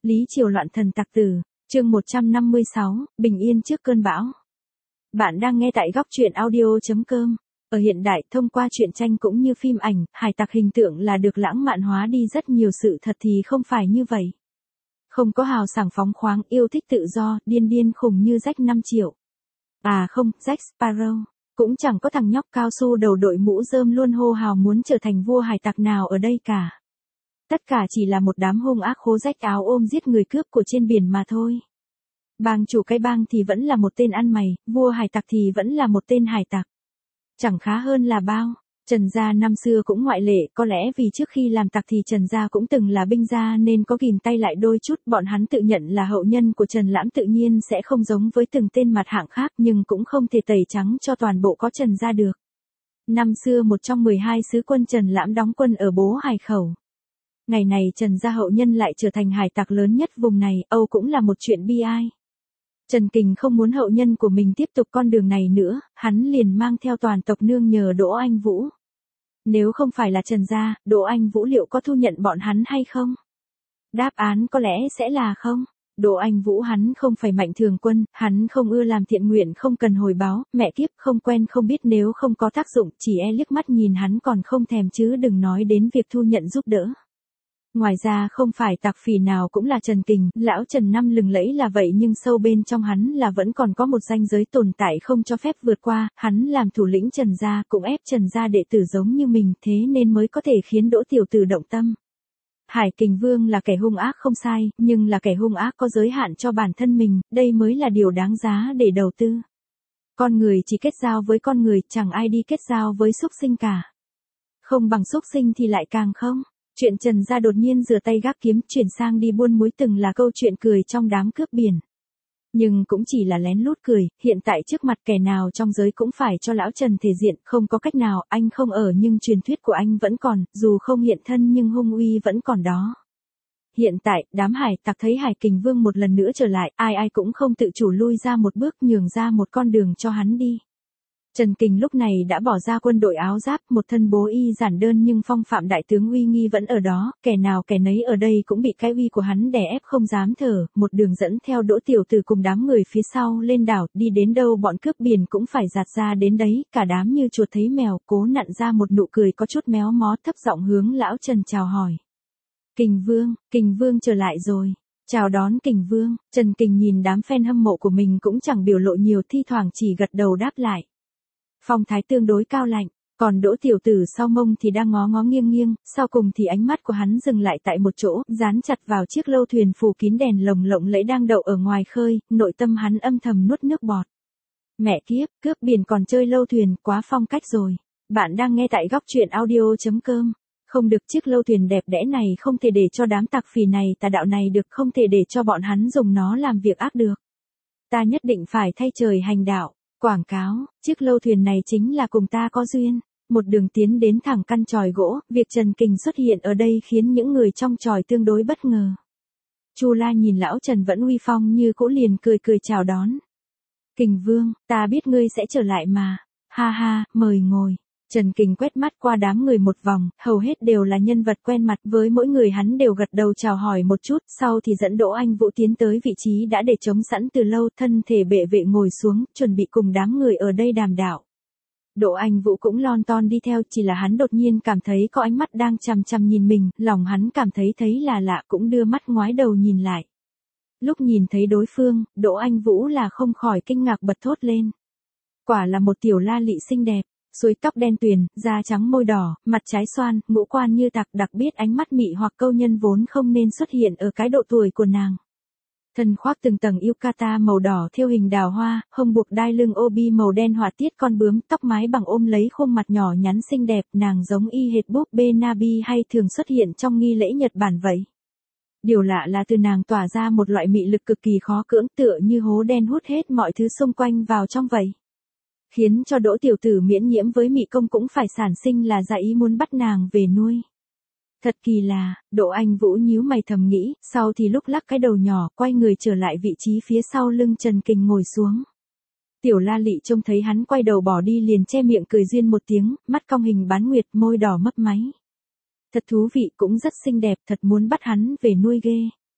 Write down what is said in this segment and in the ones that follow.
Lý Triều loạn thần tặc tử, chương 156, bình yên trước cơn bão. Bạn đang nghe tại góc truyện audio.com. Ở hiện đại, thông qua truyện tranh cũng như phim ảnh, hải tặc hình tượng là được lãng mạn hóa đi rất nhiều, sự thật thì không phải như vậy. Không có hào sảng phóng khoáng, yêu thích tự do, điên điên khùng như Jack 5 triệu. À không, Jack Sparrow. Cũng chẳng có thằng nhóc cao su đầu đội mũ rơm luôn hô hào muốn trở thành vua hải tặc nào ở đây cả. Tất cả chỉ là một đám hung ác khố rách áo ôm giết người cướp của trên biển mà thôi. Bang chủ cái bang thì vẫn là một tên ăn mày, vua hải tặc thì vẫn là một tên hải tặc. Chẳng khá hơn là bao. Trần gia năm xưa cũng ngoại lệ, có lẽ vì trước khi làm tặc thì Trần gia cũng từng là binh gia nên có ghìm tay lại đôi chút. Bọn hắn tự nhận là hậu nhân của Trần Lãm, tự nhiên sẽ không giống với từng tên mặt hạng khác, nhưng cũng không thể tẩy trắng cho toàn bộ có Trần gia được. Năm xưa một trong 12 sứ quân Trần Lãm đóng quân ở Bố Hải Khẩu. Ngày này Trần gia hậu nhân lại trở thành hải tặc lớn nhất vùng này, Âu cũng là một chuyện bi ai. Trần Kình không muốn hậu nhân của mình tiếp tục con đường này nữa, hắn liền mang theo toàn tộc nương nhờ Đỗ Anh Vũ. Nếu không phải là Trần gia, Đỗ Anh Vũ liệu có thu nhận bọn hắn hay không? Đáp án có lẽ sẽ là không. Đỗ Anh Vũ hắn không phải Mạnh Thường Quân, hắn không ưa làm thiện nguyện không cần hồi báo, mẹ kiếp không quen không biết nếu không có tác dụng, chỉ liếc mắt nhìn hắn còn không thèm chứ đừng nói đến việc thu nhận giúp đỡ. Ngoài ra không phải tặc phỉ nào cũng là Trần Kình, lão Trần năm lừng lẫy là vậy nhưng sâu bên trong hắn là vẫn còn có một ranh giới tồn tại không cho phép vượt qua, hắn làm thủ lĩnh Trần gia cũng ép Trần gia đệ tử giống như mình, thế nên mới có thể khiến Đỗ tiểu tử động tâm. Hải Kình Vương là kẻ hung ác không sai, nhưng là kẻ hung ác có giới hạn cho bản thân mình, đây mới là điều đáng giá để đầu tư. Con người chỉ kết giao với con người, chẳng ai đi kết giao với súc sinh cả. Không bằng súc sinh thì lại càng không. Chuyện Trần gia đột nhiên rửa tay gác kiếm chuyển sang đi buôn muối từng là câu chuyện cười trong đám cướp biển. Nhưng cũng chỉ là lén lút cười, hiện tại trước mặt kẻ nào trong giới cũng phải cho lão Trần thể diện, không có cách nào, anh không ở nhưng truyền thuyết của anh vẫn còn, dù không hiện thân nhưng hung uy vẫn còn đó. Hiện tại, đám hải tặc thấy Hải Kình Vương một lần nữa trở lại, ai cũng không tự chủ lui ra một bước nhường ra một con đường cho hắn đi. Trần Kình lúc này đã bỏ ra quân đội áo giáp, một thân bố y giản đơn nhưng phong phạm đại tướng uy nghi vẫn ở đó, kẻ nào kẻ nấy ở đây cũng bị cái uy của hắn đè ép không dám thở, một đường dẫn theo Đỗ tiểu tử cùng đám người phía sau lên đảo, đi đến đâu bọn cướp biển cũng phải giạt ra đến đấy, cả đám như chuột thấy mèo, cố nặn ra một nụ cười có chút méo mó, thấp giọng hướng lão Trần chào hỏi. Kình Vương trở lại rồi. Chào đón Kình Vương. Trần Kình nhìn đám fan hâm mộ của mình cũng chẳng biểu lộ nhiều, thi thoảng chỉ gật đầu đáp lại. Phong thái tương đối cao lạnh, còn Đỗ tiểu tử sau mông thì đang ngó ngó nghiêng nghiêng, sau cùng thì ánh mắt của hắn dừng lại tại một chỗ, dán chặt vào chiếc lâu thuyền phủ kín đèn lồng lộng lẫy đang đậu ở ngoài khơi, nội tâm hắn âm thầm nuốt nước bọt. Mẹ kiếp, cướp biển còn chơi lâu thuyền, quá phong cách rồi. Bạn đang nghe tại góc truyện audio.com. Không được, chiếc lâu thuyền đẹp đẽ này không thể để cho đám tặc phỉ này tà đạo này được, không thể để cho bọn hắn dùng nó làm việc ác được. Ta nhất định phải thay trời hành đạo. Quảng cáo, chiếc lâu thuyền này chính là cùng ta có duyên. Một đường tiến đến thẳng căn chòi gỗ, việc Trần Kình xuất hiện ở đây khiến những người trong chòi tương đối bất ngờ. Chu La nhìn lão Trần vẫn uy phong như cũ liền cười cười chào đón. Kình Vương, ta biết ngươi sẽ trở lại mà. Ha ha, mời ngồi. Trần Kình quét mắt qua đám người một vòng, hầu hết đều là nhân vật quen mặt, với mỗi người hắn đều gật đầu chào hỏi một chút, sau thì dẫn Đỗ Anh Vũ tiến tới vị trí đã để trống sẵn từ lâu, thân thể bệ vệ ngồi xuống, chuẩn bị cùng đám người ở đây đàm đạo. Đỗ Anh Vũ cũng lon ton đi theo, chỉ là hắn đột nhiên cảm thấy có ánh mắt đang chằm chằm nhìn mình, lòng hắn cảm thấy là lạ, cũng đưa mắt ngoái đầu nhìn lại. Lúc nhìn thấy đối phương, Đỗ Anh Vũ là không khỏi kinh ngạc bật thốt lên. Quả là một tiểu la lị xinh đẹp. Suối tóc đen tuyền, da trắng môi đỏ, mặt trái xoan, ngũ quan như tặc, đặc biệt ánh mắt mị hoặc câu nhân vốn không nên xuất hiện ở cái độ tuổi của nàng. Thân khoác từng tầng yukata màu đỏ thêu hình đào hoa, hông buộc đai lưng obi màu đen họa tiết con bướm, tóc mái bằng ôm lấy khuôn mặt nhỏ nhắn xinh đẹp, nàng giống y hệt búp bê Nabi hay thường xuất hiện trong nghi lễ Nhật Bản vậy. Điều lạ là từ nàng tỏa ra một loại mị lực cực kỳ khó cưỡng, tựa như hố đen hút hết mọi thứ xung quanh vào trong vậy. Khiến cho Đỗ tiểu tử miễn nhiễm với mị công cũng phải sản sinh là dạ ý muốn bắt nàng về nuôi. Thật kỳ lạ, Đỗ Anh Vũ nhíu mày thầm nghĩ, sau thì lúc lắc cái đầu nhỏ, quay người trở lại vị trí phía sau lưng Trần Kình ngồi xuống. Tiểu La Lị trông thấy hắn quay đầu bỏ đi liền che miệng cười duyên một tiếng, mắt cong hình bán nguyệt, môi đỏ mấp máy. Thật thú vị, cũng rất xinh đẹp, thật muốn bắt hắn về nuôi ghê.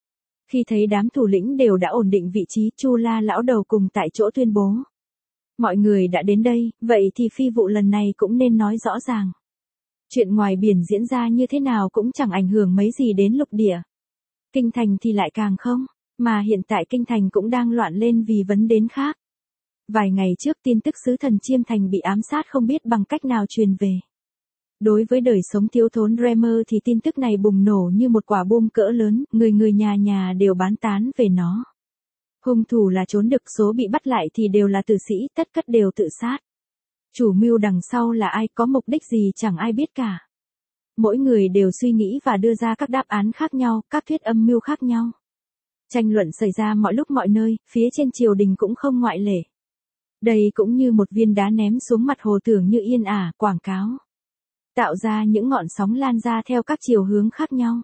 Khi thấy đám thủ lĩnh đều đã ổn định vị trí, Chu La lão đầu cùng tại chỗ tuyên bố. Mọi người đã đến đây, vậy thì phi vụ lần này cũng nên nói rõ ràng. Chuyện ngoài biển diễn ra như thế nào cũng chẳng ảnh hưởng mấy gì đến lục địa. Kinh thành thì lại càng không, mà hiện tại kinh thành cũng đang loạn lên vì vấn đề khác. Vài ngày trước tin tức sứ thần Chiêm Thành bị ám sát không biết bằng cách nào truyền về. Đối với đời sống thiếu thốn Dreamer thì tin tức này bùng nổ như một quả bom cỡ lớn, người nhà nhà đều bán tán về nó. Hung thủ là trốn được, số bị bắt lại thì đều là tử sĩ, tất cả đều tự sát. Chủ mưu đằng sau là ai, có mục đích gì chẳng ai biết cả. Mỗi người đều suy nghĩ và đưa ra các đáp án khác nhau, các thuyết âm mưu khác nhau. Tranh luận xảy ra mọi lúc mọi nơi, phía trên triều đình cũng không ngoại lệ. Đây cũng như một viên đá ném xuống mặt hồ tưởng như yên ả, quảng cáo. Tạo ra những ngọn sóng lan ra theo các chiều hướng khác nhau.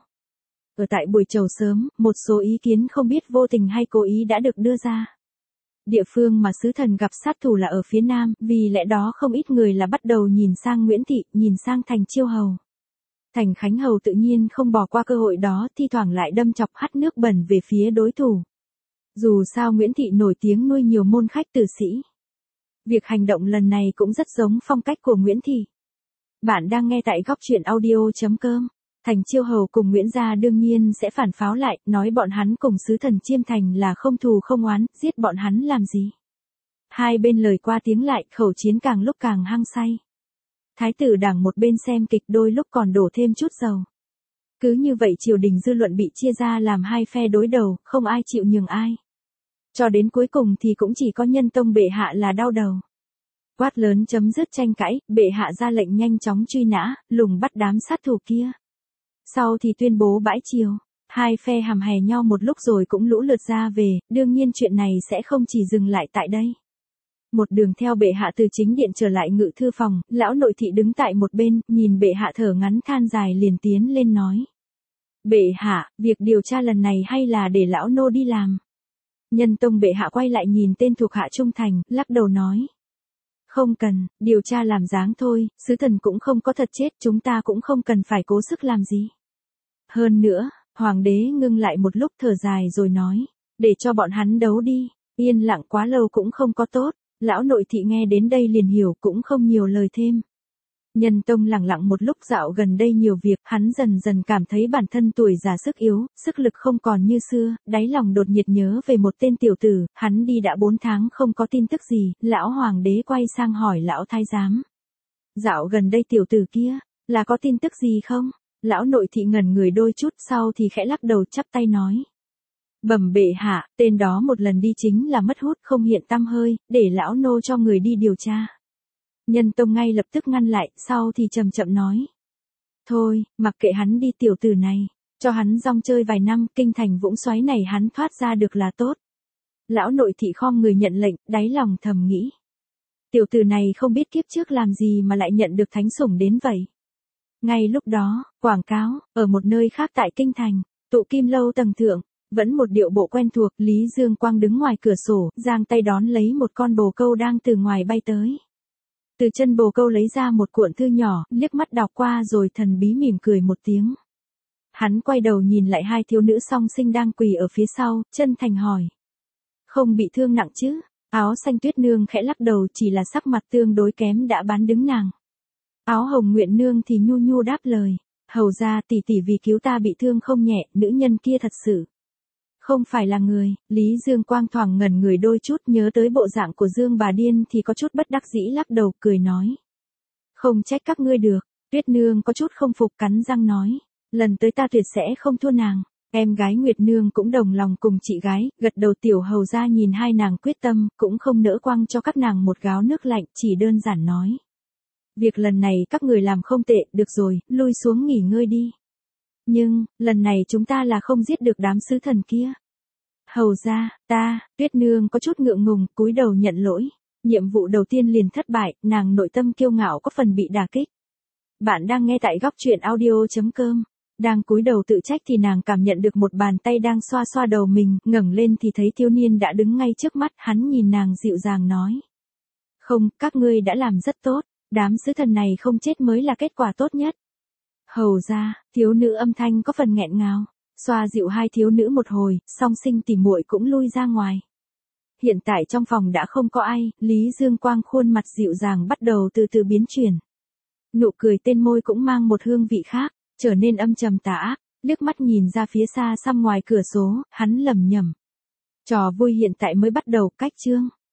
Ở tại buổi chầu sớm, một số ý kiến không biết vô tình hay cố ý đã được đưa ra. Địa phương mà sứ thần gặp sát thủ là ở phía nam, vì lẽ đó không ít người là bắt đầu nhìn sang Nguyễn Thị, nhìn sang Thành Chiêu Hầu. Thành Khánh Hầu tự nhiên không bỏ qua cơ hội đó, thi thoảng lại đâm chọc hắt nước bẩn về phía đối thủ. Dù sao Nguyễn Thị nổi tiếng nuôi nhiều môn khách tử sĩ. Việc hành động lần này cũng rất giống phong cách của Nguyễn Thị. Bạn đang nghe tại góc truyện audio.com. Thành Chiêu Hầu cùng Nguyễn Gia đương nhiên sẽ phản pháo lại, nói bọn hắn cùng sứ thần Chiêm Thành là không thù không oán, giết bọn hắn làm gì. Hai bên lời qua tiếng lại, khẩu chiến càng lúc càng hăng say. Thái tử Đảng một bên xem kịch đôi lúc còn đổ thêm chút dầu. Cứ như vậy triều đình dư luận bị chia ra làm hai phe đối đầu, không ai chịu nhường ai. Cho đến cuối cùng thì cũng chỉ có Nhân Tông bệ hạ là đau đầu. Quát lớn chấm dứt tranh cãi, bệ hạ ra lệnh nhanh chóng truy nã, lùng bắt đám sát thủ kia. Sau thì tuyên bố bãi triều, hai phe hàm hè nhau một lúc rồi cũng lũ lượt ra về, đương nhiên chuyện này sẽ không chỉ dừng lại tại đây. Một đường theo bệ hạ từ chính điện trở lại ngự thư phòng, lão nội thị đứng tại một bên, nhìn bệ hạ thở ngắn than dài liền tiến lên nói. Bệ hạ, việc điều tra lần này hay là để lão nô đi làm? Nhân Tông bệ hạ quay lại nhìn tên thuộc hạ trung thành, lắc đầu nói. Không cần, điều tra làm dáng thôi, sứ thần cũng không có thật chết, chúng ta cũng không cần phải cố sức làm gì. Hơn nữa, hoàng đế ngưng lại một lúc thở dài rồi nói, để cho bọn hắn đấu đi, yên lặng quá lâu cũng không có tốt, lão nội thị nghe đến đây liền hiểu cũng không nhiều lời thêm. Nhân Tông lặng lặng một lúc, dạo gần đây nhiều việc, hắn dần dần cảm thấy bản thân tuổi già sức yếu, sức lực không còn như xưa, đáy lòng đột nhiệt nhớ về một tên tiểu tử, hắn đi đã 4 tháng không có tin tức gì, lão hoàng đế quay sang hỏi lão thái giám. Dạo gần đây tiểu tử kia, là có tin tức gì không? Lão nội thị ngẩn người đôi chút, sau thì khẽ lắc đầu chắp tay nói. Bẩm bệ hạ, tên đó một lần đi chính là mất hút không hiện tăm hơi, để lão nô cho người đi điều tra. Nhân Tông ngay lập tức ngăn lại, sau thì chậm chậm nói. Thôi, mặc kệ hắn đi tiểu tử này, cho hắn rong chơi vài năm, kinh thành vũng xoáy này hắn thoát ra được là tốt. Lão nội thị khom người nhận lệnh, đáy lòng thầm nghĩ. Tiểu tử này không biết kiếp trước làm gì mà lại nhận được thánh sủng đến vậy. Ngay lúc đó, quảng cáo, ở một nơi khác tại kinh thành, tụ kim lâu tầng thượng, vẫn một điệu bộ quen thuộc, Lý Dương Quang đứng ngoài cửa sổ, giang tay đón lấy một con bồ câu đang từ ngoài bay tới. Từ chân bồ câu lấy ra một cuộn thư nhỏ, liếc mắt đọc qua rồi thần bí mỉm cười một tiếng. Hắn quay đầu nhìn lại hai thiếu nữ song sinh đang quỳ ở phía sau, chân thành hỏi. Không bị thương nặng chứ? Áo xanh Tuyết Nương khẽ lắc đầu, chỉ là sắc mặt tương đối kém đã bán đứng nàng. Áo hồng Nguyện Nương thì nhu nhu đáp lời. Hầu ra tỷ tỷ vì cứu ta bị thương không nhẹ, nữ nhân kia thật sự không phải là người. Lý Dương Quang thoảng ngẩn người đôi chút, nhớ tới bộ dạng của Dương bà điên thì có chút bất đắc dĩ lắc đầu cười nói. Không trách các ngươi được. Tuyết Nương có chút không phục cắn răng nói. Lần tới ta tuyệt sẽ không thua nàng. Em gái Nguyệt Nương cũng đồng lòng cùng chị gái, gật đầu. Tiểu hầu ra nhìn hai nàng quyết tâm, cũng không nỡ quăng cho các nàng một gáo nước lạnh, chỉ đơn giản nói. Việc lần này các người làm không tệ, được rồi, lui xuống nghỉ ngơi đi. Nhưng, lần này chúng ta là không giết được đám sứ thần kia. Hầu ra, Tuyết Nương có chút ngượng ngùng, cúi đầu nhận lỗi. Nhiệm vụ đầu tiên liền thất bại, nàng nội tâm kiêu ngạo có phần bị đả kích. Bạn đang nghe tại góc truyện audio.com. Đang cúi đầu tự trách thì nàng cảm nhận được một bàn tay đang xoa xoa đầu mình, ngẩng lên thì thấy thiếu niên đã đứng ngay trước mắt, hắn nhìn nàng dịu dàng nói. Không, các ngươi đã làm rất tốt, đám sứ thần này không chết mới là kết quả tốt nhất. Hầu ra, thiếu nữ âm thanh có phần nghẹn ngào. Xoa dịu hai thiếu nữ một hồi, song sinh tỉ muội cũng lui ra ngoài. Hiện tại trong phòng đã không có ai, Lý Dương Quang khuôn mặt dịu dàng bắt đầu từ từ biến chuyển. Nụ cười tên môi cũng mang một hương vị khác, trở nên âm trầm tà ác, liếc mắt nhìn ra phía xa xăm ngoài cửa sổ, hắn lẩm nhẩm. Trò vui hiện tại mới bắt đầu, cách chương.